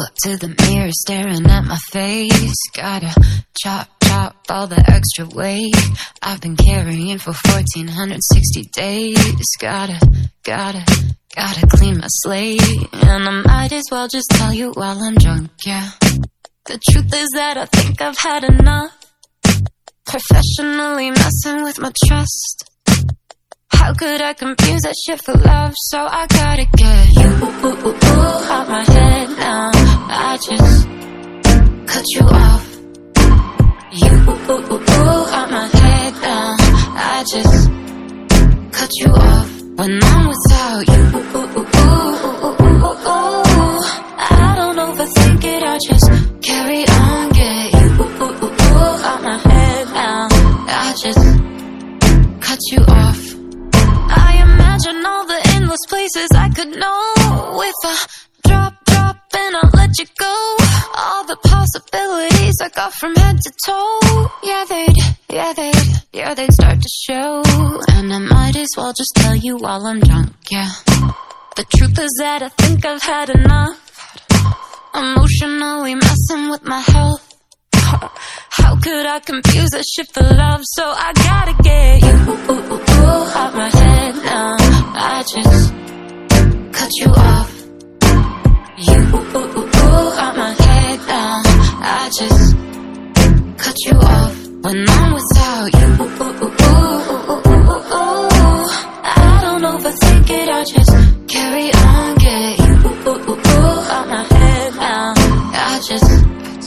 up to the mirror staring at my face. Gotta chop all the extra weight I've been carrying for 1460 days. Gotta clean my slate. And I might as well just tell you while I'm drunk, yeah. The truth is that I think I've had enough. Professionally messing with my trust. How could I confuse that shit for love? So I gotta get you out my head now. I just cut you off. You out my head now. I just cut you off. When I'm without you, I don't overthink it. I just carry on, get you out my head now. I just cut you off. I imagine all the endless places I could know. If I drop and I'll let you go. All the possibilities I got from head to toe. Yeah, they'd start to show. And I might as well just tell you while I'm drunk, yeah. The truth is that I think I've had enough. Emotionally messing with my health. How could I confuse that shit for love? So I gotta get you out my head now. I just cut you off. You out my head now. I just cut you off. When I'm without you, I don't overthink it. I just carry on, get you out my head now. I just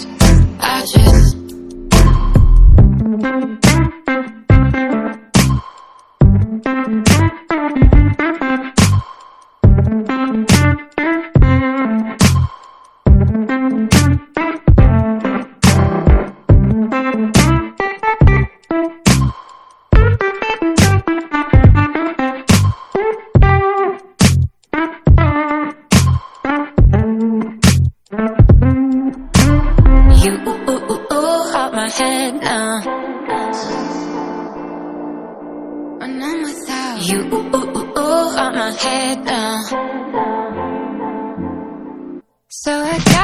out my head now. When I'm without you, out my head now. So I